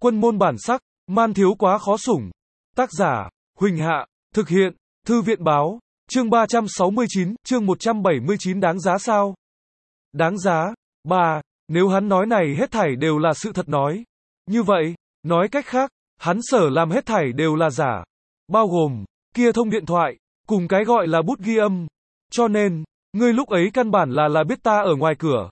Quân môn bản sắc, man thiếu quá khó sủng. Tác giả, Huỳnh Hạ, thực hiện, Thư viện báo, chương 369, chương 179 đáng giá sao? Đáng giá. 3. Nếu hắn nói này hết thảy đều là sự thật nói. Như vậy, nói cách khác, hắn sở làm hết thảy đều là giả. Bao gồm, kia thông điện thoại, cùng cái gọi là bút ghi âm. Cho nên, ngươi lúc ấy căn bản là biết ta ở ngoài cửa.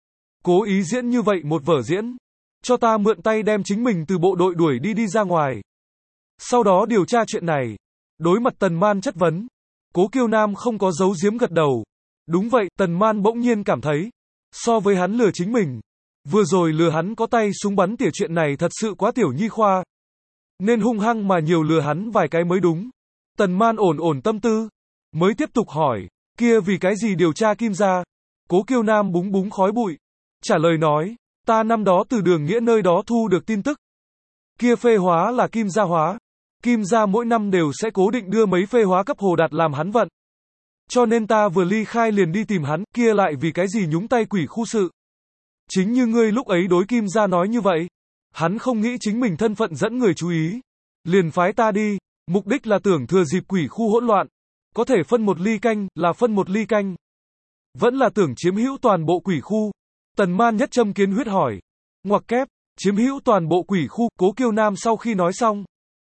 Cố ý diễn như vậy một vở diễn. Cho ta mượn tay đem chính mình từ bộ đội đuổi đi ra ngoài. Sau đó điều tra chuyện này. Đối mặt Tần Man chất vấn, Cố Kiêu Nam không có giấu giếm gật đầu. Đúng vậy, Tần Man bỗng nhiên cảm thấy, so với hắn lừa chính mình, vừa rồi lừa hắn có tay súng bắn tỉa chuyện này thật sự quá tiểu nhi khoa. Nên hung hăng mà nhiều lừa hắn vài cái mới đúng. Tần Man ổn tâm tư, mới tiếp tục hỏi, kia vì cái gì điều tra Kim gia? Cố Kiêu Nam búng búng khói bụi, trả lời nói, ta năm đó từ Đường Nghĩa nơi đó thu được tin tức. Kia phê hóa là Kim gia hóa. Kim gia mỗi năm đều sẽ cố định đưa mấy phê hóa cấp Hồ Đạt làm hắn vận. Cho nên ta vừa ly khai liền đi tìm hắn, kia lại vì cái gì nhúng tay quỷ khu sự. Chính như ngươi lúc ấy đối Kim gia nói như vậy. Hắn không nghĩ chính mình thân phận dẫn người chú ý. Liền phái ta đi, mục đích là tưởng thừa dịp quỷ khu hỗn loạn. Có thể phân một ly canh, là phân một ly canh. Vẫn là tưởng chiếm hữu toàn bộ quỷ khu. Tần Man nhất châm kiến huyết hỏi. Ngoặc kép, chiếm hữu toàn bộ quỷ khu, Cố Kiêu Nam sau khi nói xong.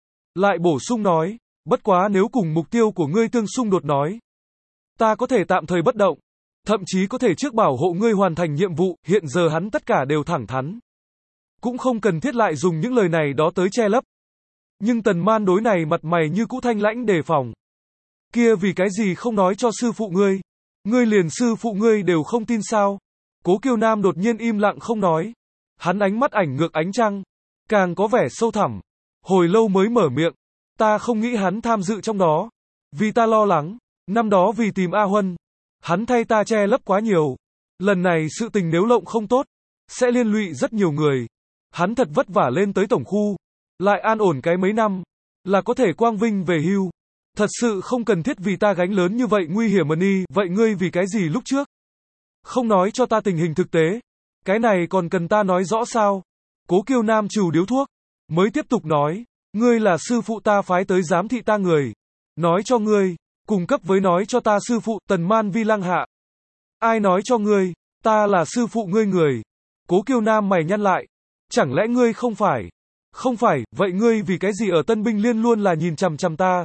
Lại bổ sung nói, bất quá nếu cùng mục tiêu của ngươi tương xung đột nói. Ta có thể tạm thời bất động. Thậm chí có thể trước bảo hộ ngươi hoàn thành nhiệm vụ, hiện giờ hắn tất cả đều thẳng thắn. Cũng không cần thiết lại dùng những lời này đó tới che lấp. Nhưng Tần Man đối này mặt mày như cũ thanh lãnh đề phòng. Kia vì cái gì không nói cho sư phụ ngươi? Ngươi liền sư phụ ngươi đều không tin sao? Cố Kiêu Nam đột nhiên im lặng không nói. Hắn ánh mắt ảnh ngược ánh trăng, càng có vẻ sâu thẳm. Hồi lâu mới mở miệng, ta không nghĩ hắn tham dự trong đó. Vì ta lo lắng, năm đó vì tìm A Huân, hắn thay ta che lấp quá nhiều. Lần này sự tình nếu lộng không tốt, sẽ liên lụy rất nhiều người. Hắn thật vất vả lên tới tổng khu, lại an ổn cái mấy năm, là có thể quang vinh về hưu. Thật sự không cần thiết vì ta gánh lớn như vậy nguy hiểm đi, vậy ngươi vì cái gì lúc trước? Không nói cho ta tình hình thực tế, cái này còn cần ta nói rõ sao? Cố Kiêu Nam trù điếu thuốc, mới tiếp tục nói, ngươi là sư phụ ta phái tới giám thị ta người. Nói cho ngươi, cùng cấp với nói cho ta sư phụ, Tần Man vi lăng hạ. Ai nói cho ngươi, ta là sư phụ ngươi người? Cố Kiêu Nam mày nhăn lại, chẳng lẽ ngươi không phải? Không phải, vậy ngươi vì cái gì ở Tân Binh Liên luôn là nhìn chằm chằm ta?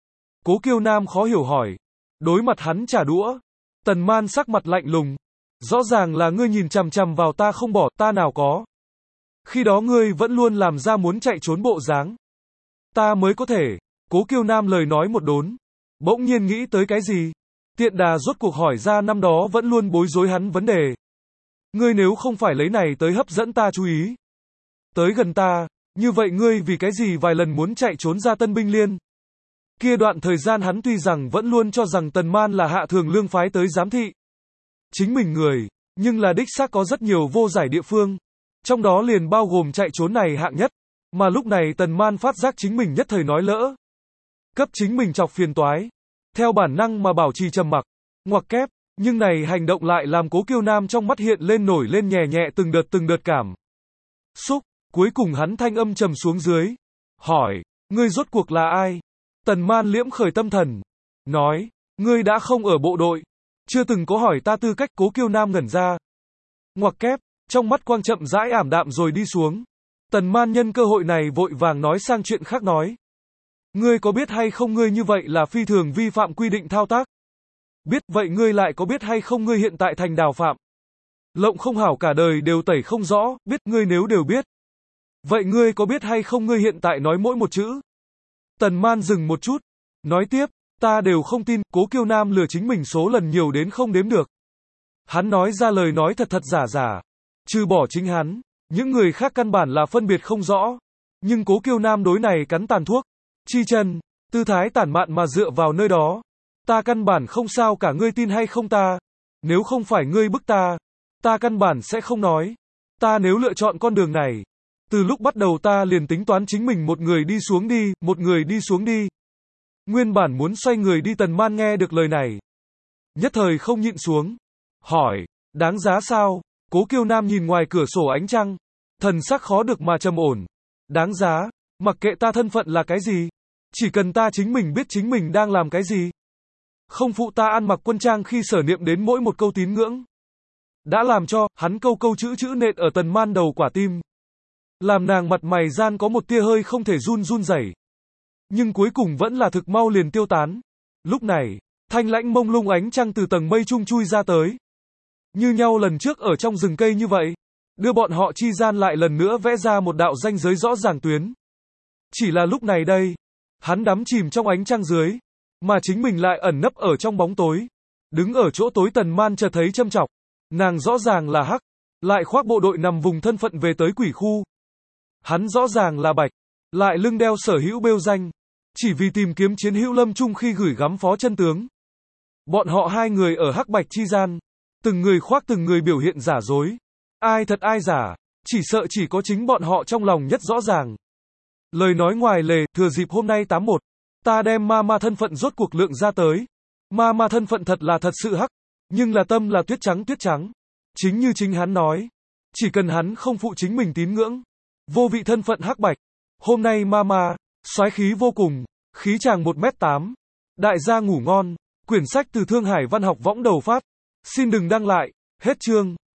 Cố Kiêu Nam khó hiểu hỏi. Đối mặt hắn trả đũa, Tần Man sắc mặt lạnh lùng. Rõ ràng là ngươi nhìn chằm chằm vào ta không bỏ, ta nào có. Khi đó ngươi vẫn luôn làm ra muốn chạy trốn bộ dáng. Ta mới có thể. Cố Kiêu Nam lời nói một đốn. Bỗng nhiên nghĩ tới cái gì? Tiện đà rốt cuộc hỏi ra năm đó vẫn luôn bối rối hắn vấn đề. Ngươi nếu không phải lấy này tới hấp dẫn ta chú ý. Tới gần ta, như vậy ngươi vì cái gì vài lần muốn chạy trốn ra Tân Binh Liên? Kia đoạn thời gian hắn tuy rằng vẫn luôn cho rằng Tần Man là hạ thường lương phái tới giám thị. Chính mình người, nhưng là đích xác có rất nhiều vô giải địa phương. Trong đó liền bao gồm chạy trốn này hạng nhất. Mà lúc này Tần Man phát giác chính mình nhất thời nói lỡ. Cấp chính mình chọc phiền toái. Theo bản năng mà bảo trì trầm mặc. Ngoặc kép, nhưng này hành động lại làm Cố Kiêu Nam trong mắt hiện lên nổi lên nhẹ nhẹ từng đợt cảm xúc. Cuối cùng hắn thanh âm trầm xuống dưới. Hỏi, ngươi rốt cuộc là ai? Tần Man liễm khởi tâm thần. Nói, ngươi đã không ở bộ đội. Chưa từng có hỏi ta tư cách. Cố Kiêu Nam ngẩn ra. Ngoặc kép, trong mắt quang chậm rãi ảm đạm rồi đi xuống. Tần Man nhân cơ hội này vội vàng nói sang chuyện khác nói. Ngươi có biết hay không ngươi như vậy là phi thường vi phạm quy định thao tác? Biết, vậy ngươi lại có biết hay không ngươi hiện tại thành đào phạm? Lộng không hảo cả đời đều tẩy không rõ, biết, ngươi nếu đều biết. Vậy ngươi có biết hay không ngươi hiện tại nói mỗi một chữ? Tần Man dừng một chút, nói tiếp, ta đều không tin. Cố Kiêu Nam lừa chính mình số lần nhiều đến không đếm được. Hắn nói ra lời nói thật giả. Trừ bỏ chính hắn, những người khác căn bản là phân biệt không rõ. Nhưng Cố Kiêu Nam đối này cắn tàn thuốc, chi chân, tư thái tản mạn mà dựa vào nơi đó. Ta căn bản không sao cả, ngươi tin hay không ta. Nếu không phải ngươi bức ta, ta căn bản sẽ không nói. Ta nếu lựa chọn con đường này, từ lúc bắt đầu ta liền tính toán chính mình một người đi xuống đi. Nguyên bản muốn xoay người đi. Tần Man nghe được lời này, nhất thời không nhịn xuống. Hỏi, đáng giá sao? Cố Kiêu Nam nhìn ngoài cửa sổ ánh trăng, thần sắc khó được mà trầm ổn. Đáng giá, mặc kệ ta thân phận là cái gì. Chỉ cần ta chính mình biết chính mình đang làm cái gì. Không phụ ta ăn mặc quân trang khi sở niệm đến mỗi một câu tín ngưỡng. Đã làm cho, hắn câu câu chữ chữ nện ở Tần Man đầu quả tim. Làm nàng mặt mày gian có một tia hơi không thể run run rẩy. Nhưng cuối cùng vẫn là thực mau liền tiêu tán. Lúc này, thanh lãnh mông lung ánh trăng từ tầng mây trung chui ra tới. Như nhau lần trước ở trong rừng cây như vậy. Đưa bọn họ chi gian lại lần nữa vẽ ra một đạo ranh giới rõ ràng tuyến. Chỉ là lúc này đây, hắn đắm chìm trong ánh trăng dưới, mà chính mình lại ẩn nấp ở trong bóng tối. Đứng ở chỗ tối Tần Man chợt thấy châm chọc. Nàng rõ ràng là hắc, lại khoác bộ đội nằm vùng thân phận về tới quỷ khu. Hắn rõ ràng là bạch, lại lưng đeo sở hữu bêu danh, chỉ vì tìm kiếm chiến hữu Lâm Trung khi gửi gắm phó chân tướng. Bọn họ hai người ở hắc bạch chi gian, từng người khoác từng người biểu hiện giả dối. Ai thật ai giả, chỉ sợ chỉ có chính bọn họ trong lòng nhất rõ ràng. Lời nói ngoài lề, thừa dịp hôm nay 81, ta đem ma thân phận rốt cuộc lượng ra tới. Ma thân phận thật là thật sự hắc, nhưng là tâm là tuyết trắng tuyết trắng. Chính như chính hắn nói, chỉ cần hắn không phụ chính mình tín ngưỡng, vô vị thân phận hắc bạch. Hôm nay ma, soái khí vô cùng, khí chàng 1m8. Đại gia ngủ ngon, quyển sách từ Thương Hải Văn học võng đầu phát. Xin đừng đăng lại, hết chương.